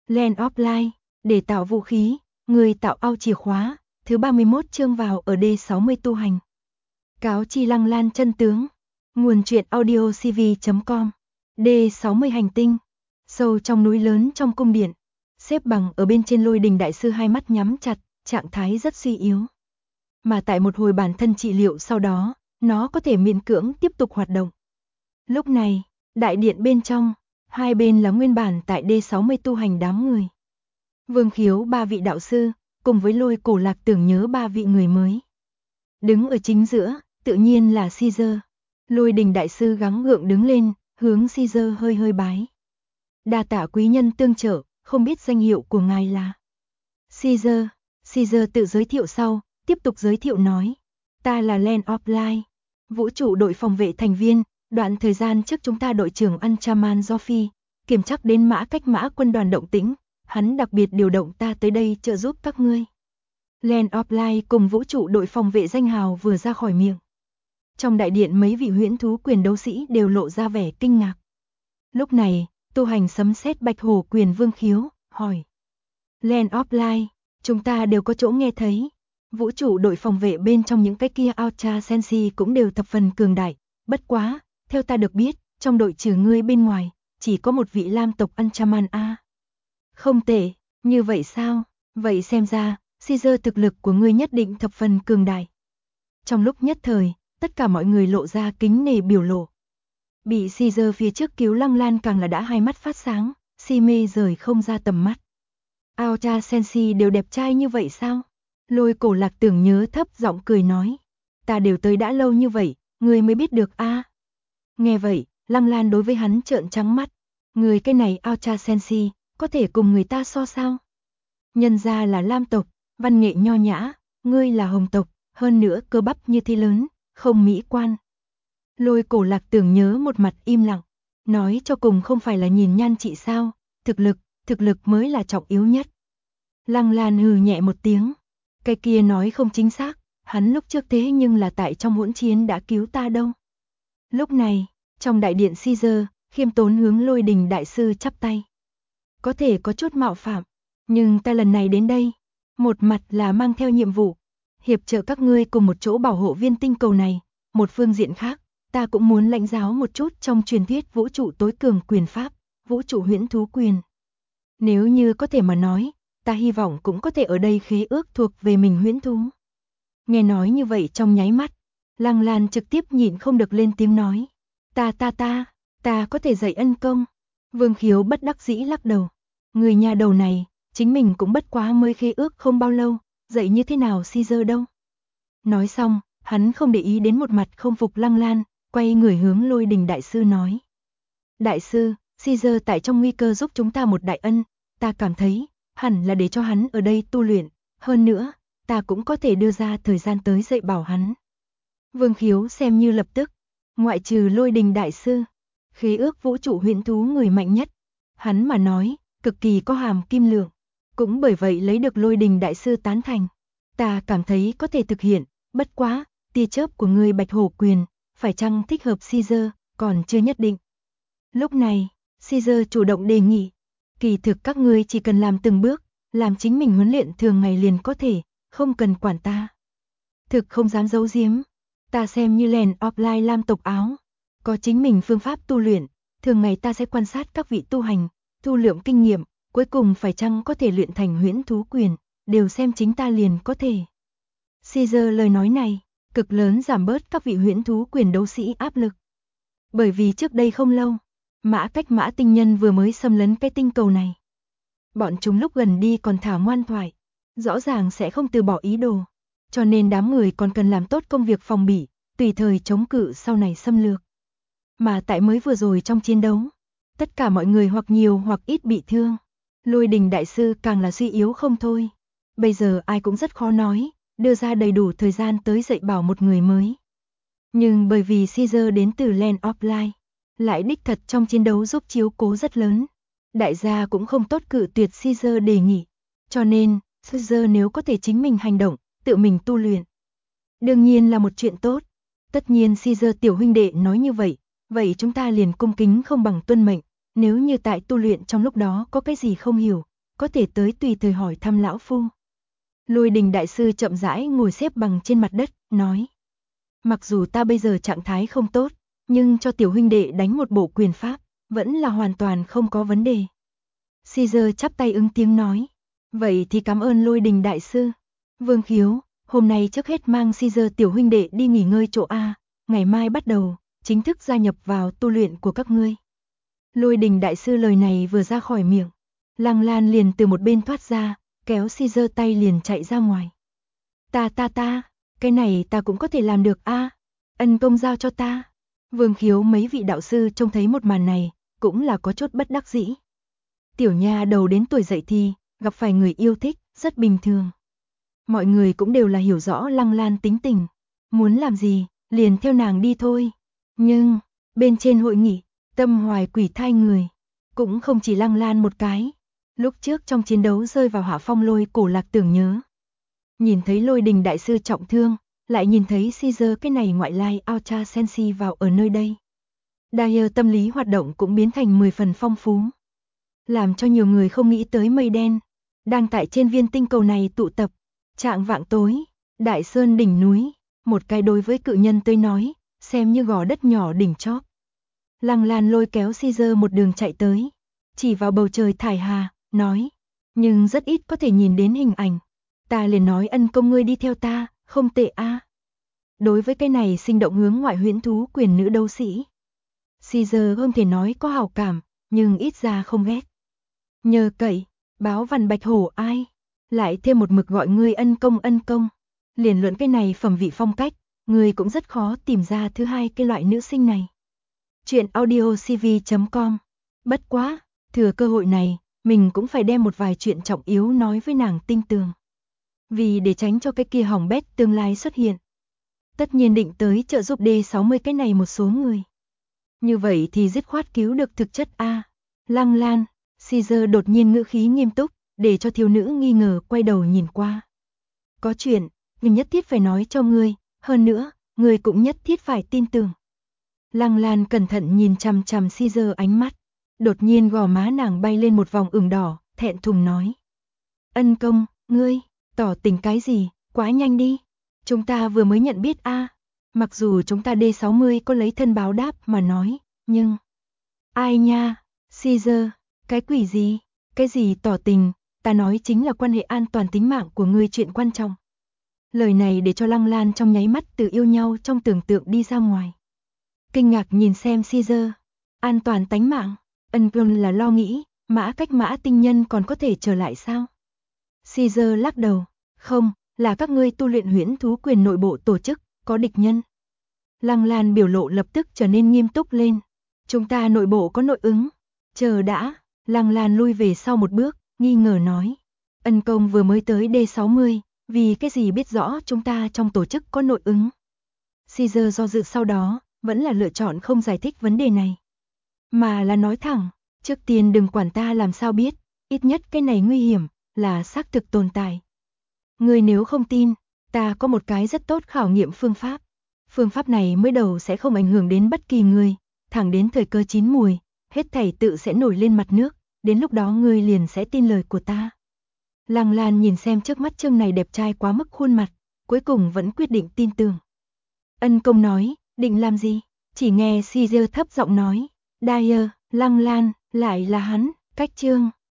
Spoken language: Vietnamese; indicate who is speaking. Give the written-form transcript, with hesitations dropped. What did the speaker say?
Speaker 1: Land of Light, để tạo vũ khí, người tạo ao chìa khóa, thứ 31 chương vào ở D60 tu hành. Cáo chi Lăng Lan chân tướng. Nguồn truyện audio cv.com. D60 hành tinh. Sâu trong núi lớn trong cung điện. Xếp bằng ở bên trên Lôi Đình đại sư hai mắt nhắm chặt, trạng thái rất suy yếu. Mà tại một hồi bản thân trị liệu sau đó, nó có thể miễn cưỡng tiếp tục hoạt động. Lúc này, đại điện bên trong, hai bên là nguyên bản tại D60 tu hành đám người. Vương Khiếu ba vị đạo sư, cùng với Lôi Cổ Lạc Tưởng Nhớ ba vị người mới. Đứng ở chính giữa, tự nhiên là Caesar. Lôi Đình đại sư gắng gượng đứng lên, hướng Caesar hơi hơi bái. Đa tạ quý nhân tương trợ, không biết danh hiệu của ngài là. Caesar tự giới thiệu sau, tiếp tục giới thiệu nói. Ta là Land of Light, vũ trụ đội phòng vệ thành viên. Đoạn thời gian trước chúng ta đội trưởng Anchaman Joffy, kiểm chắc đến mã cách mã quân đoàn động tĩnh, hắn đặc biệt điều động ta tới đây trợ giúp các ngươi. Land of Light cùng vũ trụ đội phòng vệ danh hào vừa ra khỏi miệng. Trong đại điện mấy vị huyễn thú quyền đấu sĩ đều lộ ra vẻ kinh ngạc. Lúc này, tu hành sấm sét bạch hổ quyền Vương Khiếu, hỏi. Land of Light, chúng ta đều có chỗ nghe thấy. Vũ trụ đội phòng vệ bên trong những cái kia Ultra Sensi cũng đều thập phần cường đại, bất quá. Theo ta được biết, trong đội trừ ngươi bên ngoài, chỉ có một vị lam tộc Anchaman A. Không tệ, như vậy sao? Vậy xem ra, Caesar thực lực của ngươi nhất định thập phần cường đại. Trong lúc nhất thời, tất cả mọi người lộ ra kính nể biểu lộ. Bị Caesar phía trước cứu Lăng Lan càng là đã hai mắt phát sáng, si mê rời không ra tầm mắt. Ultra Sensi đều đẹp trai như vậy sao? Lôi Cổ Lạc Tưởng Nhớ thấp giọng cười nói. Ta đều tới đã lâu như vậy, ngươi mới biết được a. Nghe vậy, Lăng Lan đối với hắn trợn trắng mắt. Người cái này Ultra Sensi, có thể cùng người ta so sao? Nhân ra là lam tộc, văn nghệ nho nhã, ngươi là hồng tộc, hơn nữa cơ bắp như thế lớn, không mỹ quan. Lôi Cổ Lạc Tưởng Nhớ một mặt im lặng, nói cho cùng không phải là nhìn nhan trị sao, thực lực mới là trọng yếu nhất. Lăng Lan hừ nhẹ một tiếng, cái kia nói không chính xác, hắn lúc trước thế nhưng là tại trong hỗn chiến đã cứu ta đâu. Lúc này, trong đại điện Caesar, khiêm tốn hướng Lôi Đình đại sư chắp tay. Có thể có chút mạo phạm, nhưng ta lần này đến đây, một mặt là mang theo nhiệm vụ, hiệp trợ các ngươi cùng một chỗ bảo hộ viên tinh cầu này, một phương diện khác, ta cũng muốn lãnh giáo một chút trong truyền thuyết vũ trụ tối cường quyền pháp, vũ trụ huyễn thú quyền. Nếu như có thể mà nói, ta hy vọng cũng có thể ở đây khế ước thuộc về mình huyễn thú. Nghe nói như vậy trong nháy mắt, Lăng Lan trực tiếp nhịn không được lên tiếng nói. Ta có thể dạy ân công. Vương Khiếu bất đắc dĩ lắc đầu. Người nhà đầu này, chính mình cũng bất quá mới khế ước không bao lâu, dạy như thế nào Caesar đâu. Nói xong, hắn không để ý đến một mặt không phục Lăng Lan, quay người hướng Lôi Đình đại sư nói. Đại sư, Caesar tại trong nguy cơ giúp chúng ta một đại ân, ta cảm thấy, hẳn là để cho hắn ở đây tu luyện, hơn nữa, ta cũng có thể đưa ra thời gian tới dạy bảo hắn. Vương Khiếu xem như lập tức, ngoại trừ Lôi Đình đại sư, khế ước vũ trụ huyễn thú người mạnh nhất, hắn mà nói, cực kỳ có hàm kim lượng, cũng bởi vậy lấy được Lôi Đình đại sư tán thành. Ta cảm thấy có thể thực hiện, bất quá, tia chớp của người bạch hổ quyền, phải chăng thích hợp Caesar, còn chưa nhất định. Lúc này, Caesar chủ động đề nghị, kỳ thực các ngươi chỉ cần làm từng bước, làm chính mình huấn luyện thường ngày liền có thể, không cần quản ta. Thực không dám giấu giếm, ta xem như Land of Light lam tộc áo, có chính mình phương pháp tu luyện, thường ngày ta sẽ quan sát các vị tu hành, thu lượm kinh nghiệm, cuối cùng phải chăng có thể luyện thành huyễn thú quyền, đều xem chính ta liền có thể. Caesar lời nói này, cực lớn giảm bớt các vị huyễn thú quyền đấu sĩ áp lực. Bởi vì trước đây không lâu, mã cách mã tinh nhân vừa mới xâm lấn cái tinh cầu này. Bọn chúng lúc gần đi còn thả ngoan thoại, rõ ràng sẽ không từ bỏ ý đồ, cho nên đám người còn cần làm tốt công việc phòng bị, tùy thời chống cự sau này xâm lược. Mà tại mới vừa rồi trong chiến đấu, tất cả mọi người hoặc nhiều hoặc ít bị thương. Lôi Đình đại sư càng là suy yếu không thôi. Bây giờ ai cũng rất khó nói, đưa ra đầy đủ thời gian tới dạy bảo một người mới. Nhưng bởi vì Caesar đến từ Land of Light, lại đích thật trong chiến đấu giúp chiếu cố rất lớn. Đại gia cũng không tốt cự tuyệt Caesar đề nghị. Cho nên, Caesar nếu có thể chính mình hành động, tự mình tu luyện, đương nhiên là một chuyện tốt. Tất nhiên Caesar tiểu huynh đệ nói như vậy, vậy chúng ta liền cung kính không bằng tuân mệnh. Nếu như tại tu luyện trong lúc đó có cái gì không hiểu, có thể tới tùy thời hỏi thăm lão phu. Lôi Đình đại sư chậm rãi ngồi xếp bằng trên mặt đất, nói. Mặc dù ta bây giờ trạng thái không tốt, nhưng cho tiểu huynh đệ đánh một bộ quyền pháp, vẫn là hoàn toàn không có vấn đề. Caesar chắp tay ứng tiếng nói. Vậy thì cảm ơn Lôi Đình đại sư. Vương Khiếu, hôm nay trước hết mang Caesar tiểu huynh đệ đi nghỉ ngơi chỗ A, ngày mai bắt đầu, chính thức gia nhập vào tu luyện của các ngươi. Lôi Đình đại sư lời này vừa ra khỏi miệng, Lăng Lan liền từ một bên thoát ra, kéo Caesar tay liền chạy ra ngoài. Ta, cái này ta cũng có thể làm được a, ân công giao cho ta. Vương Khiếu mấy vị đạo sư trông thấy một màn này, cũng là có chút bất đắc dĩ. Tiểu nha đầu đến tuổi dậy thì, gặp phải người yêu thích, rất bình thường. Mọi người cũng đều là hiểu rõ Lăng Lan tính tình, muốn làm gì, liền theo nàng đi thôi. Nhưng, bên trên hội nghị, tâm hoài quỷ thai người, cũng không chỉ Lăng Lan một cái. Lúc trước trong chiến đấu rơi vào hạ phong Lôi Cổ Lạc tưởng nhớ. Nhìn thấy Lôi Đình đại sư trọng thương, lại nhìn thấy Caesar cái này ngoại lai Ultra Sensi vào ở nơi đây. Dyer tâm lý hoạt động cũng biến thành 10 phần phong phú. Làm cho nhiều người không nghĩ tới mây đen, đang tại trên viên tinh cầu này tụ tập. Trạng vạng tối, đại sơn đỉnh núi, một cái đối với cự nhân tới nói, xem như gò đất nhỏ đỉnh chóp. Lăng Lan lôi kéo Caesar một đường chạy tới, chỉ vào bầu trời thải hà, nói, nhưng rất ít có thể nhìn đến hình ảnh. Ta liền nói ân công ngươi đi theo ta, không tệ a. Đối với cái này sinh động hướng ngoại huyễn thú quyền nữ đấu sĩ, Caesar không thể nói có hảo cảm, nhưng ít ra không ghét. Nhờ cậy, báo văn bạch hổ ai, lại thêm một mực gọi ngươi ân công. Liền luận cái này phẩm vị phong cách, ngươi cũng rất khó tìm ra thứ hai cái loại nữ sinh này. Chuyện audiocv.com. Bất quá, thừa cơ hội này, mình cũng phải đem một vài chuyện trọng yếu nói với nàng tinh tường. Vì để tránh cho cái kia hỏng bét tương lai xuất hiện. Tất nhiên định tới trợ giúp D60 cái này một số người. Như vậy thì dứt khoát cứu được thực chất a. Lăng Lan, Caesar đột nhiên ngữ khí nghiêm túc, để cho thiếu nữ nghi ngờ quay đầu nhìn qua. Có chuyện, mình nhất thiết phải nói cho ngươi, hơn nữa, ngươi cũng nhất thiết phải tin tưởng. Lăng Lan cẩn thận nhìn chằm chằm Caesar ánh mắt, đột nhiên gò má nàng bay lên một vòng ửng đỏ, thẹn thùng nói. Ân công, ngươi, tỏ tình cái gì, quá nhanh đi. Chúng ta vừa mới nhận biết a. Mặc dù chúng ta D60 có lấy thân báo đáp mà nói, nhưng... Ai nha, Caesar, cái quỷ gì, cái gì tỏ tình, ta nói chính là quan hệ an toàn tính mạng của ngươi chuyện quan trọng. Lời này để cho Lăng Lan trong nháy mắt từ yêu nhau trong tưởng tượng đi ra ngoài. Kinh ngạc nhìn xem Caesar, an toàn tánh mạng, ân công là lo nghĩ, mã cách mã tinh nhân còn có thể trở lại sao? Caesar lắc đầu, không, là các ngươi tu luyện huyễn thú quyền nội bộ tổ chức, có địch nhân. Lăng Lan biểu lộ lập tức trở nên nghiêm túc lên. Chúng ta nội bộ có nội ứng. Chờ đã, Lăng Lan lui về sau một bước, nghi ngờ nói. Ân công vừa mới tới D60, vì cái gì biết rõ chúng ta trong tổ chức có nội ứng. Caesar do dự sau đó, vẫn là lựa chọn không giải thích vấn đề này. Mà là nói thẳng, trước tiên đừng quản ta làm sao biết, ít nhất cái này nguy hiểm, là xác thực tồn tại. Người nếu không tin, ta có một cái rất tốt khảo nghiệm phương pháp. Phương pháp này mới đầu sẽ không ảnh hưởng đến bất kỳ người, thẳng đến thời cơ chín mùi, hết thảy tự sẽ nổi lên mặt nước, đến lúc đó ngươi liền sẽ tin lời của ta. Lăng Lan nhìn xem trước mắt trương này đẹp trai quá mức khuôn mặt, cuối cùng vẫn quyết định tin tưởng. Ân công nói, định làm gì? Chỉ nghe Caesar thấp giọng nói, Dyer, Lăng Lan, lại là hắn, cách chương.